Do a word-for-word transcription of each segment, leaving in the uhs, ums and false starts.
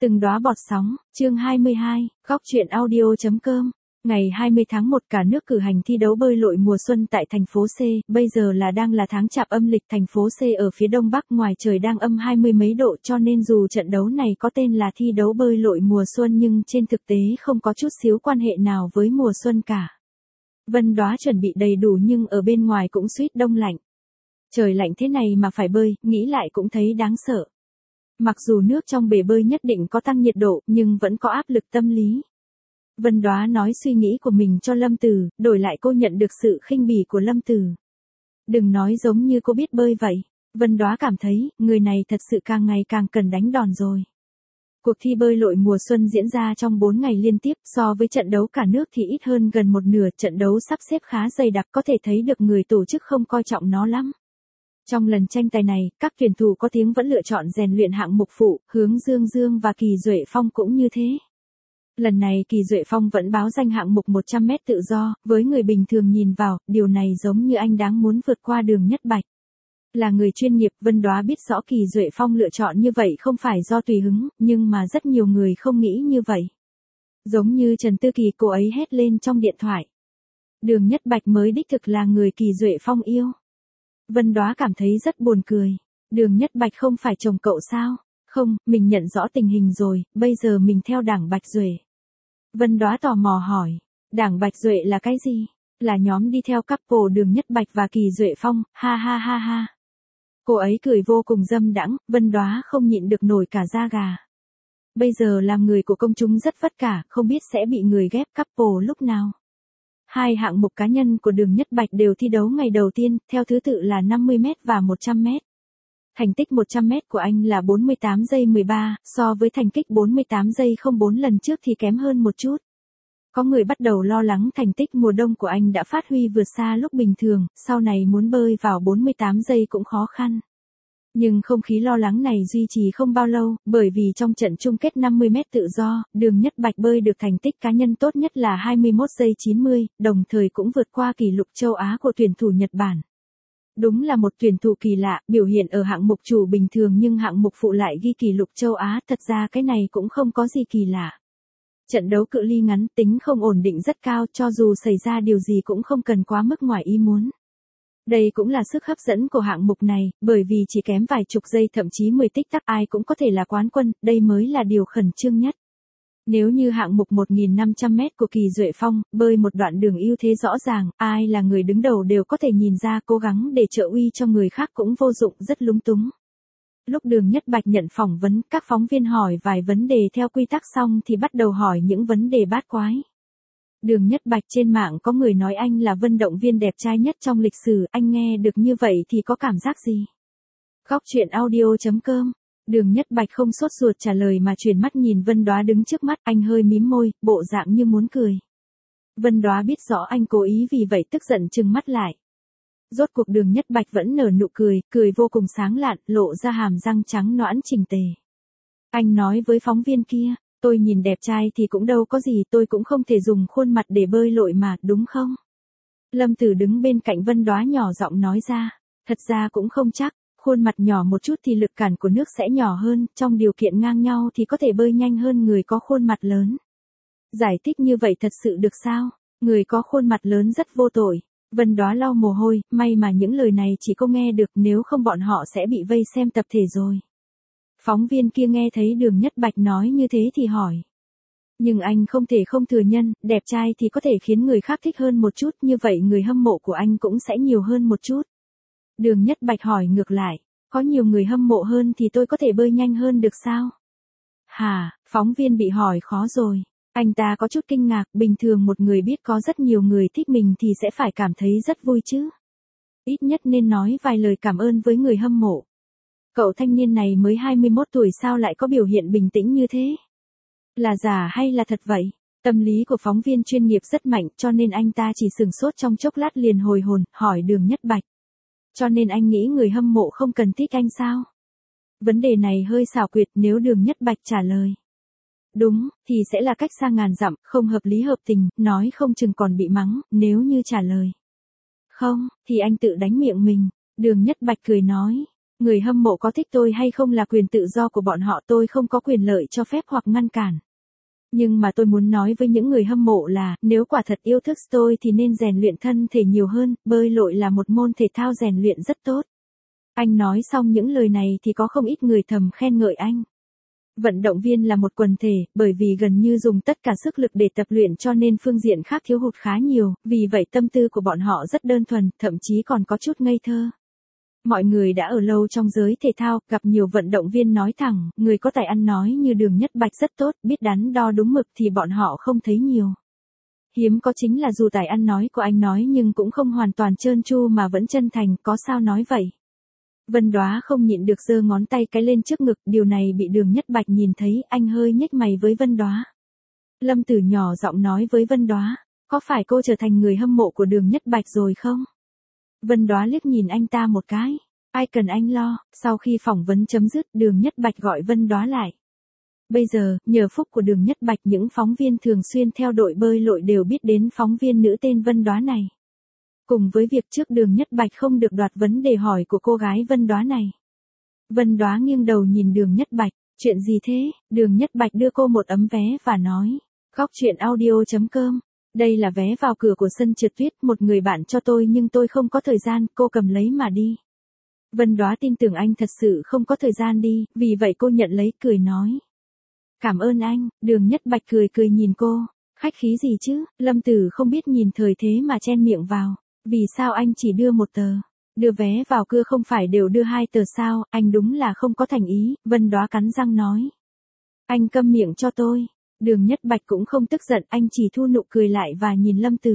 Từng đóa bọt sóng, chương hai mươi hai, góc truyện audio.com. Ngày hai mươi tháng một cả nước cử hành thi đấu bơi lội mùa xuân tại thành phố C, bây giờ là đang là tháng Chạp âm lịch, thành phố C ở phía đông bắc, ngoài trời đang âm hai mươi mấy độ, cho nên dù trận đấu này có tên là thi đấu bơi lội mùa xuân nhưng trên thực tế không có chút xíu quan hệ nào với mùa xuân cả. Vân Đóa chuẩn bị đầy đủ nhưng ở bên ngoài cũng suýt đông lạnh. Trời lạnh thế này mà phải bơi, nghĩ lại cũng thấy đáng sợ. Mặc dù nước trong bể bơi nhất định có tăng nhiệt độ, nhưng vẫn có áp lực tâm lý. Vân Đóa nói suy nghĩ của mình cho Lâm Tử, đổi lại cô nhận được sự khinh bỉ của Lâm Tử. Đừng nói giống như cô biết bơi vậy. Vân Đóa cảm thấy, người này thật sự càng ngày càng cần đánh đòn rồi. Cuộc thi bơi lội mùa xuân diễn ra trong bốn ngày liên tiếp, so với trận đấu cả nước thì ít hơn gần một nửa, trận đấu sắp xếp khá dày đặc, có thể thấy được người tổ chức không coi trọng nó lắm. Trong lần tranh tài này, các tuyển thủ có tiếng vẫn lựa chọn rèn luyện hạng mục phụ, Hướng Dương Dương và Kỳ Duệ Phong cũng như thế. Lần này Kỳ Duệ Phong vẫn báo danh hạng mục một trăm mét tự do, với người bình thường nhìn vào, điều này giống như anh đáng muốn vượt qua Đường Nhất Bạch. Là người chuyên nghiệp, Vân Đóa biết rõ Kỳ Duệ Phong lựa chọn như vậy không phải do tùy hứng, nhưng mà rất nhiều người không nghĩ như vậy. Giống như Trần Tư Kỳ, cô ấy hét lên trong điện thoại. Đường Nhất Bạch mới đích thực là người Kỳ Duệ Phong yêu. Vân Đóa cảm thấy rất buồn cười. Đường Nhất Bạch không phải chồng cậu sao? Không, mình nhận rõ tình hình rồi, bây giờ mình theo đảng Bạch Duệ. Vân Đóa tò mò hỏi, đảng Bạch Duệ là cái gì? Là nhóm đi theo couple Đường Nhất Bạch và Kỳ Duệ Phong, ha ha ha ha. Cô ấy cười vô cùng dâm đãng, Vân Đóa không nhịn được nổi cả da gà. Bây giờ làm người của công chúng rất vất vả, không biết sẽ bị người ghép couple lúc nào. Hai hạng mục cá nhân của Đường Nhất Bạch đều thi đấu ngày đầu tiên, theo thứ tự là năm mươi mét và một trăm mét. Thành tích một trăm mét của anh là bốn mươi tám giây mười ba, so với thành tích bốn mươi tám giây không bốn lần trước thì kém hơn một chút. Có người bắt đầu lo lắng thành tích mùa đông của anh đã phát huy vượt xa lúc bình thường, sau này muốn bơi vào bốn mươi tám giây cũng khó khăn. Nhưng không khí lo lắng này duy trì không bao lâu, bởi vì trong trận chung kết năm mươi mét tự do, Đường Nhất Bạch bơi được thành tích cá nhân tốt nhất là hai mươi mốt giây chín mươi, đồng thời cũng vượt qua kỷ lục châu Á của tuyển thủ Nhật Bản. Đúng là một tuyển thủ kỳ lạ, biểu hiện ở hạng mục chủ bình thường nhưng hạng mục phụ lại ghi kỷ lục châu Á, thật ra cái này cũng không có gì kỳ lạ. Trận đấu cự ly ngắn, tính không ổn định rất cao, cho dù xảy ra điều gì cũng không cần quá mức ngoài ý muốn. Đây cũng là sức hấp dẫn của hạng mục này, bởi vì chỉ kém vài chục giây thậm chí mười tích tắc ai cũng có thể là quán quân, đây mới là điều khẩn trương nhất. Nếu như hạng mục một nghìn năm trăm mét của Kỳ Duệ Phong, bơi một đoạn đường ưu thế rõ ràng, ai là người đứng đầu đều có thể nhìn ra cố gắng để trợ uy cho người khác cũng vô dụng, rất lúng túng. Lúc Đường Nhất Bạch nhận phỏng vấn, các phóng viên hỏi vài vấn đề theo quy tắc xong thì bắt đầu hỏi những vấn đề bát quái. Đường Nhất Bạch trên mạng có người nói anh là vận động viên đẹp trai nhất trong lịch sử, anh nghe được như vậy thì có cảm giác gì? Góc truyện audio.com. Đường Nhất Bạch không sốt ruột trả lời mà chuyển mắt nhìn Vân Đóa đứng trước mắt, anh hơi mím môi, bộ dạng như muốn cười. Vân Đóa biết rõ anh cố ý vì vậy tức giận trừng mắt lại. Rốt cuộc Đường Nhất Bạch vẫn nở nụ cười, cười vô cùng sáng lạn, lộ ra hàm răng trắng nõn chỉnh tề. Anh nói với phóng viên kia, tôi nhìn đẹp trai thì cũng đâu có gì, tôi cũng không thể dùng khuôn mặt để bơi lội mà, đúng không? Lâm Tử đứng bên cạnh Vân Đóa nhỏ giọng nói ra, thật ra cũng không chắc, khuôn mặt nhỏ một chút thì lực cản của nước sẽ nhỏ hơn, trong điều kiện ngang nhau thì có thể bơi nhanh hơn người có khuôn mặt lớn. Giải thích như vậy thật sự được sao? Người có khuôn mặt lớn rất vô tội. Vân Đóa lau mồ hôi, may mà những lời này chỉ cô nghe được, nếu không bọn họ sẽ bị vây xem tập thể rồi. Phóng viên kia nghe thấy Đường Nhất Bạch nói như thế thì hỏi. Nhưng anh không thể không thừa nhận, đẹp trai thì có thể khiến người khác thích hơn một chút, như vậy người hâm mộ của anh cũng sẽ nhiều hơn một chút. Đường Nhất Bạch hỏi ngược lại, có nhiều người hâm mộ hơn thì tôi có thể bơi nhanh hơn được sao? Hả, phóng viên bị hỏi khó rồi. Anh ta có chút kinh ngạc, bình thường một người biết có rất nhiều người thích mình thì sẽ phải cảm thấy rất vui chứ. Ít nhất nên nói vài lời cảm ơn với người hâm mộ. Cậu thanh niên này mới hai mươi mốt tuổi sao lại có biểu hiện bình tĩnh như thế? Là giả hay là thật vậy? Tâm lý của phóng viên chuyên nghiệp rất mạnh cho nên anh ta chỉ sửng sốt trong chốc lát liền hồi hồn, hỏi Đường Nhất Bạch. Cho nên anh nghĩ người hâm mộ không cần thích anh sao? Vấn đề này hơi xảo quyệt, nếu Đường Nhất Bạch trả lời đúng, thì sẽ là cách xa ngàn dặm, không hợp lý hợp tình, nói không chừng còn bị mắng, nếu như trả lời không, thì anh tự đánh miệng mình. Đường Nhất Bạch cười nói, Người hâm mộ có thích tôi hay không là quyền tự do của bọn họ, tôi không có quyền lợi cho phép hoặc ngăn cản. Nhưng mà tôi muốn nói với những người hâm mộ là, nếu quả thật yêu thích tôi thì nên rèn luyện thân thể nhiều hơn, bơi lội là một môn thể thao rèn luyện rất tốt. Anh nói xong những lời này thì có không ít người thầm khen ngợi anh. Vận động viên là một quần thể, bởi vì gần như dùng tất cả sức lực để tập luyện cho nên phương diện khác thiếu hụt khá nhiều, vì vậy tâm tư của bọn họ rất đơn thuần, thậm chí còn có chút ngây thơ. Mọi người đã ở lâu trong giới thể thao, gặp nhiều vận động viên nói thẳng, người có tài ăn nói như Đường Nhất Bạch rất tốt, biết đắn đo đúng mực thì bọn họ không thấy nhiều. Hiếm có chính là dù tài ăn nói của anh nói nhưng cũng không hoàn toàn trơn tru mà vẫn chân thành, có sao nói vậy. Vân Đóa không nhịn được giơ ngón tay cái lên trước ngực, điều này bị Đường Nhất Bạch nhìn thấy, anh hơi nhếch mày với Vân Đóa. Lâm Tử nhỏ giọng nói với Vân Đóa, có phải cô trở thành người hâm mộ của Đường Nhất Bạch rồi không? Vân Đóa liếc nhìn anh ta một cái, ai cần anh lo. Sau khi phỏng vấn chấm dứt, Đường Nhất Bạch gọi Vân Đóa lại. Bây giờ, nhờ phúc của Đường Nhất Bạch, những phóng viên thường xuyên theo đội bơi lội đều biết đến phóng viên nữ tên Vân Đóa này. Cùng với việc trước Đường Nhất Bạch không được đoạt vấn đề hỏi của cô gái Vân Đóa này. Vân Đóa nghiêng đầu nhìn Đường Nhất Bạch, chuyện gì thế? Đường Nhất Bạch đưa cô một ấm vé và nói, góc truyện audio chấm com. Đây là vé vào cửa của sân trượt tuyết, một người bạn cho tôi nhưng tôi không có thời gian, cô cầm lấy mà đi. Vân Đóa tin tưởng anh thật sự không có thời gian đi, vì vậy cô nhận lấy, cười nói. Cảm ơn anh. Đường Nhất Bạch cười cười nhìn cô, khách khí gì chứ? Lâm Tử không biết nhìn thời thế mà chen miệng vào, vì sao anh chỉ đưa một tờ? Đưa vé vào cửa không phải đều đưa hai tờ sao? Anh đúng là không có thành ý. Vân Đóa cắn răng nói. Anh câm miệng cho tôi. Đường Nhất Bạch cũng không tức giận, anh chỉ thu nụ cười lại và nhìn Lâm Tử.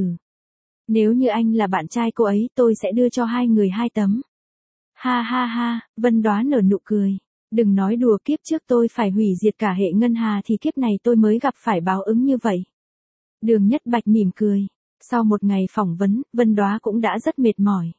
Nếu như anh là bạn trai cô ấy, tôi sẽ đưa cho hai người hai tấm. Ha ha ha, Vân Đóa nở nụ cười. Đừng nói đùa, kiếp trước tôi phải hủy diệt cả hệ ngân hà thì kiếp này tôi mới gặp phải báo ứng như vậy. Đường Nhất Bạch mỉm cười. Sau một ngày phỏng vấn, Vân Đóa cũng đã rất mệt mỏi.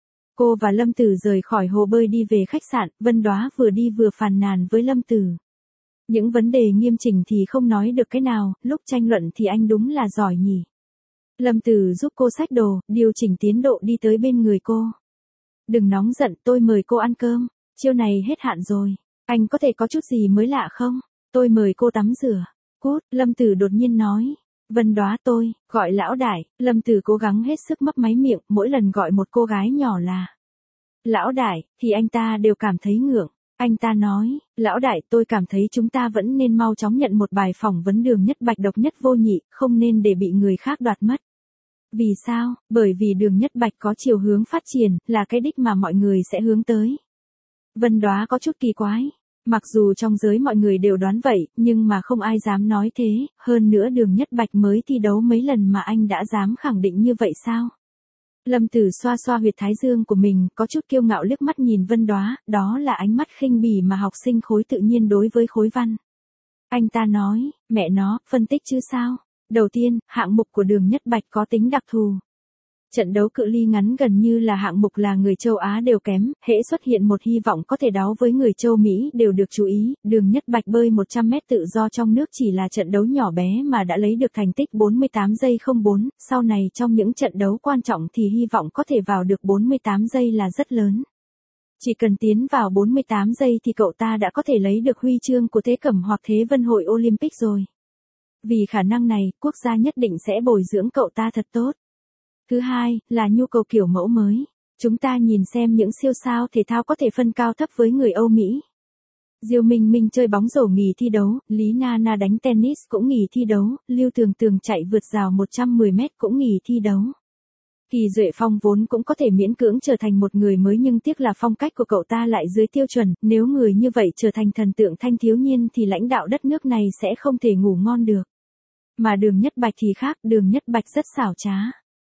Cô và Lâm Tử rời khỏi hồ bơi đi về khách sạn, Vân Đóa vừa đi vừa phàn nàn với Lâm Tử. Những vấn đề nghiêm chỉnh thì không nói được cái nào, lúc tranh luận thì anh đúng là giỏi nhỉ. Lâm Tử giúp cô xách đồ, điều chỉnh tiến độ đi tới bên người cô. Đừng nóng giận, tôi mời cô ăn cơm, chiêu này hết hạn rồi. Anh có thể có chút gì mới lạ không? Tôi mời cô tắm rửa. Cút, Lâm Tử đột nhiên nói. Vân Đóa tôi, gọi lão đại. Lâm Tử cố gắng hết sức mấp máy miệng, mỗi lần gọi một cô gái nhỏ là lão đại, thì anh ta đều cảm thấy ngượng. Anh ta nói, lão đại, tôi cảm thấy chúng ta vẫn nên mau chóng nhận một bài phỏng vấn Đường Nhất Bạch độc nhất vô nhị, không nên để bị người khác đoạt mất. Vì sao? Bởi vì Đường Nhất Bạch có chiều hướng phát triển, là cái đích mà mọi người sẽ hướng tới. Vân Đóa có chút kỳ quái. Mặc dù trong giới mọi người đều đoán vậy, nhưng mà không ai dám nói thế, hơn nữa Đường Nhất Bạch mới thi đấu mấy lần mà anh đã dám khẳng định như vậy sao? Lâm Tử xoa xoa huyệt thái dương của mình, có chút kiêu ngạo liếc mắt nhìn Vân Đóa, đó là ánh mắt khinh bỉ mà học sinh khối tự nhiên đối với khối văn. Anh ta nói, mẹ nó, phân tích chứ sao? Đầu tiên, hạng mục của Đường Nhất Bạch có tính đặc thù. Trận đấu cự ly ngắn gần như là hạng mục là người châu Á đều kém, hễ xuất hiện một hy vọng có thể đấu với người châu Mỹ đều được chú ý. Đường Nhất Bạch bơi một trăm mét tự do trong nước chỉ là trận đấu nhỏ bé mà đã lấy được thành tích bốn mươi tám giây không bốn, sau này trong những trận đấu quan trọng thì hy vọng có thể vào được bốn mươi tám giây là rất lớn. Chỉ cần tiến vào bốn mươi tám giây thì cậu ta đã có thể lấy được huy chương của Thế Cẩm hoặc Thế Vân Hội Olympic rồi. Vì khả năng này, quốc gia nhất định sẽ bồi dưỡng cậu ta thật tốt. Thứ hai, là nhu cầu kiểu mẫu mới. Chúng ta nhìn xem những siêu sao thể thao có thể phân cao thấp với người Âu Mỹ. Diêu Minh Minh chơi bóng rổ nghỉ thi đấu, Lý Na Na đánh tennis cũng nghỉ thi đấu, Lưu Tường Tường chạy vượt rào một trăm mười mét cũng nghỉ thi đấu. Kỳ Duệ Phong vốn cũng có thể miễn cưỡng trở thành một người mới nhưng tiếc là phong cách của cậu ta lại dưới tiêu chuẩn, nếu người như vậy trở thành thần tượng thanh thiếu niên thì lãnh đạo đất nước này sẽ không thể ngủ ngon được. Mà Đường Nhất Bạch thì khác, Đường Nhất Bạch rất xảo trá.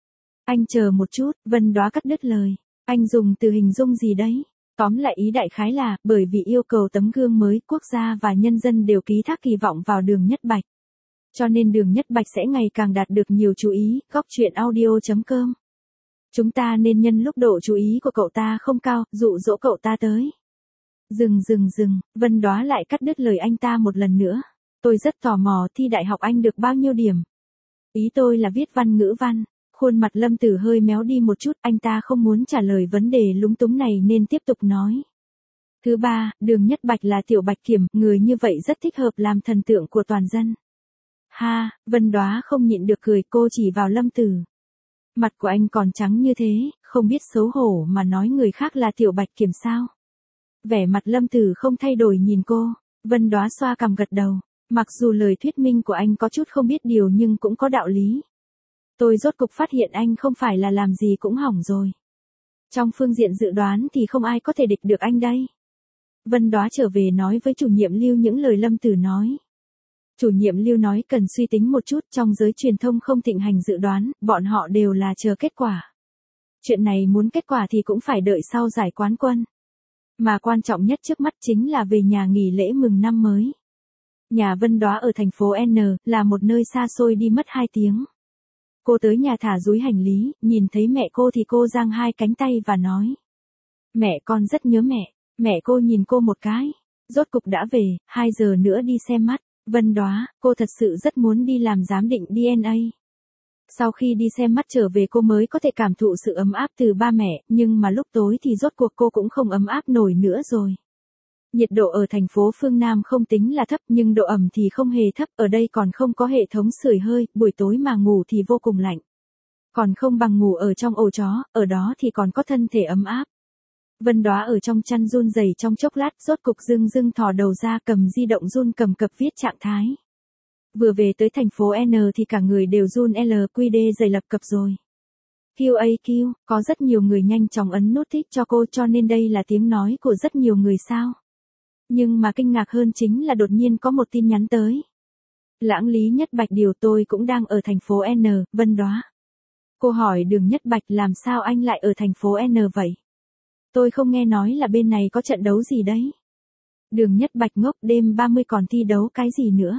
Anh chờ một chút, Vân Đóa cắt đứt lời. Anh dùng từ hình dung gì đấy? Tóm lại ý đại khái là, bởi vì yêu cầu tấm gương mới, quốc gia và nhân dân đều ký thác kỳ vọng vào Đường Nhất Bạch. Cho nên Đường Nhất Bạch sẽ ngày càng đạt được nhiều chú ý, góc truyện audio chấm com. Chúng ta nên nhân lúc độ chú ý của cậu ta không cao, dụ dỗ cậu ta tới. Dừng dừng dừng, Vân Đóa lại cắt đứt lời anh ta một lần nữa. Tôi rất tò mò, thi đại học anh được bao nhiêu điểm? Ý tôi là viết văn ngữ văn. Khuôn mặt Lâm Tử hơi méo đi một chút, anh ta không muốn trả lời vấn đề lúng túng này nên tiếp tục nói. Thứ ba, Đường Nhất Bạch là Tiểu Bạch Kiểm, người như vậy rất thích hợp làm thần tượng của toàn dân. Ha, Vân Đóa không nhịn được cười, cô chỉ vào Lâm Tử. Mặt của anh còn trắng như thế, không biết xấu hổ mà nói người khác là Tiểu Bạch Kiểm sao? Vẻ mặt Lâm Tử không thay đổi nhìn cô, Vân Đóa xoa cằm gật đầu. Mặc dù lời thuyết minh của anh có chút không biết điều nhưng cũng có đạo lý. Tôi rốt cục phát hiện anh không phải là làm gì cũng hỏng rồi. Trong phương diện dự đoán thì không ai có thể địch được anh đây. Vân Đóa trở về nói với chủ nhiệm Lưu những lời Lâm Tử nói. Chủ nhiệm Lưu nói cần suy tính một chút, trong giới truyền thông không thịnh hành dự đoán, bọn họ đều là chờ kết quả. Chuyện này muốn kết quả thì cũng phải đợi sau giải quán quân. Mà quan trọng nhất trước mắt chính là về nhà nghỉ lễ mừng năm mới. Nhà Vân Đóa ở thành phố N, là một nơi xa xôi đi mất hai tiếng. Cô tới nhà thả dúi hành lý, nhìn thấy mẹ cô thì cô giang hai cánh tay và nói. Mẹ con rất nhớ mẹ, mẹ cô nhìn cô một cái. Rốt cục đã về, hai giờ nữa đi xem mắt. Vân Đóa, cô thật sự rất muốn đi làm giám định đê en a. Sau khi đi xem mắt trở về cô mới có thể cảm thụ sự ấm áp từ ba mẹ, nhưng mà lúc tối thì rốt cuộc cô cũng không ấm áp nổi nữa rồi. Nhiệt độ ở thành phố phương Nam không tính là thấp nhưng độ ẩm thì không hề thấp, ở đây còn không có hệ thống sưởi hơi, buổi tối mà ngủ thì vô cùng lạnh. Còn không bằng ngủ ở trong ổ chó, ở đó thì còn có thân thể ấm áp. Vân Đóa ở trong chăn run rẩy trong chốc lát, rốt cục dưng dưng thò đầu ra cầm di động run cầm cập viết trạng thái. Vừa về tới thành phố N thì cả người đều run lờ quy đê dày lập cập rồi. quy a quy, có rất nhiều người nhanh chóng ấn nút thích cho cô cho nên đây là tiếng nói của rất nhiều người sao. Nhưng mà kinh ngạc hơn chính là đột nhiên có một tin nhắn tới. Lãng Lý Nhất Bạch điều tôi cũng đang ở thành phố N, Vân Đóa. Cô hỏi Đường Nhất Bạch làm sao anh lại ở thành phố N vậy? Tôi không nghe nói là bên này có trận đấu gì đấy. Đường Nhất Bạch ngốc, đêm ba mươi còn thi đấu cái gì nữa?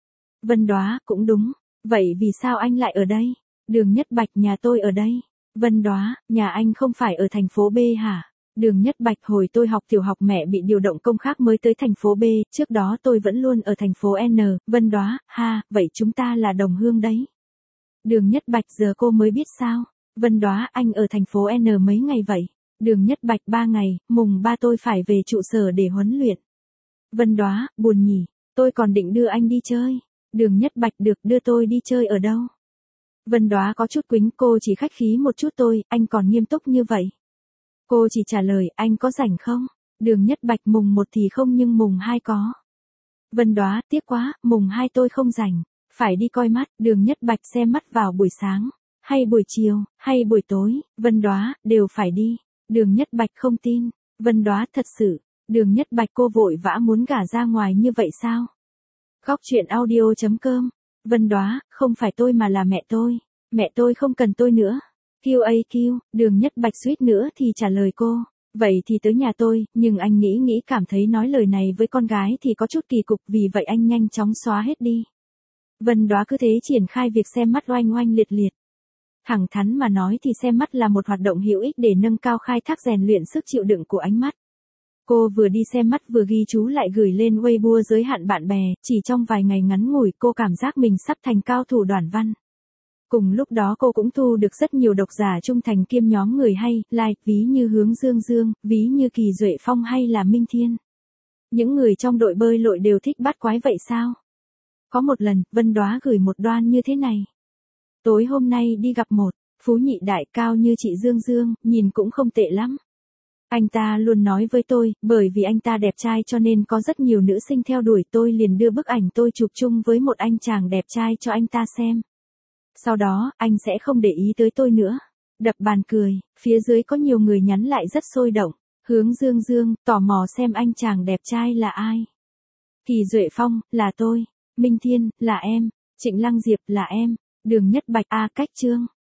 Vân Đóa, cũng đúng. Vậy vì sao anh lại ở đây? Đường Nhất Bạch, nhà tôi ở đây. Vân Đóa, nhà anh không phải ở thành phố B hả? Đường Nhất Bạch, hồi tôi học tiểu học mẹ bị điều động công khác mới tới thành phố B, trước đó tôi vẫn luôn ở thành phố N. Vân Đóa, ha, vậy chúng ta là đồng hương đấy. Đường Nhất Bạch, giờ cô mới biết sao? Vân Đóa, anh ở thành phố N mấy ngày vậy? Đường Nhất Bạch, ba ngày, mùng ba tôi phải về trụ sở để huấn luyện. Vân Đóa, buồn nhỉ, tôi còn định đưa anh đi chơi. Đường Nhất Bạch, được, đưa tôi đi chơi ở đâu? Vân Đóa có chút quĩnh, cô chỉ khách khí một chút thôi, anh còn nghiêm túc như vậy. Cô chỉ trả lời, anh có rảnh không? Đường Nhất Bạch, mùng một thì không nhưng mùng hai có. Vân Đóa, tiếc quá, mùng hai tôi không rảnh, phải đi coi mắt. Đường Nhất Bạch, xem mắt vào buổi sáng, hay buổi chiều, hay buổi tối? Vân Đóa, đều phải đi. Đường Nhất Bạch, không tin. Vân Đóa, thật sự. Đường Nhất Bạch, cô vội vã muốn gả ra ngoài như vậy sao? Góc truyện audio chấm com. Vân Đóa, không phải tôi mà là mẹ tôi. Mẹ tôi không cần tôi nữa. quy a quy, Đường Nhất Bạch suýt nữa thì trả lời cô. Vậy thì tới nhà tôi, nhưng anh nghĩ nghĩ cảm thấy nói lời này với con gái thì có chút kỳ cục, vì vậy anh nhanh chóng xóa hết đi. Vân Đóa cứ thế triển khai việc xem mắt oanh oanh liệt liệt. Thẳng thắn mà nói thì xem mắt là một hoạt động hữu ích để nâng cao khai thác rèn luyện sức chịu đựng của ánh mắt. Cô vừa đi xem mắt vừa ghi chú lại gửi lên Weibo giới hạn bạn bè, chỉ trong vài ngày ngắn ngủi cô cảm giác mình sắp thành cao thủ đoản văn. Cùng lúc đó cô cũng thu được rất nhiều độc giả trung thành kiêm nhóm người hay, like, ví như Hướng Dương Dương, ví như Kỳ Duệ Phong hay là Minh Thiên. Những người trong đội bơi lội đều thích bắt quái vậy sao? Có một lần, Vân Đóa gửi một đoan như thế này. Tối hôm nay đi gặp một phú nhị đại cao như chị Dương Dương, nhìn cũng không tệ lắm. Anh ta luôn nói với tôi, bởi vì anh ta đẹp trai cho nên có rất nhiều nữ sinh theo đuổi, tôi liền đưa bức ảnh tôi chụp chung với một anh chàng đẹp trai cho anh ta xem. Sau đó, anh sẽ không để ý tới tôi nữa. Đập bàn cười, phía dưới có nhiều người nhắn lại rất sôi động. Hướng Dương Dương, tò mò xem anh chàng đẹp trai là ai. Kỳ Duệ Phong, là tôi. Minh Thiên, là em. Trịnh Lăng Diệp, là em. Đường Nhất Bạch, a cách chương.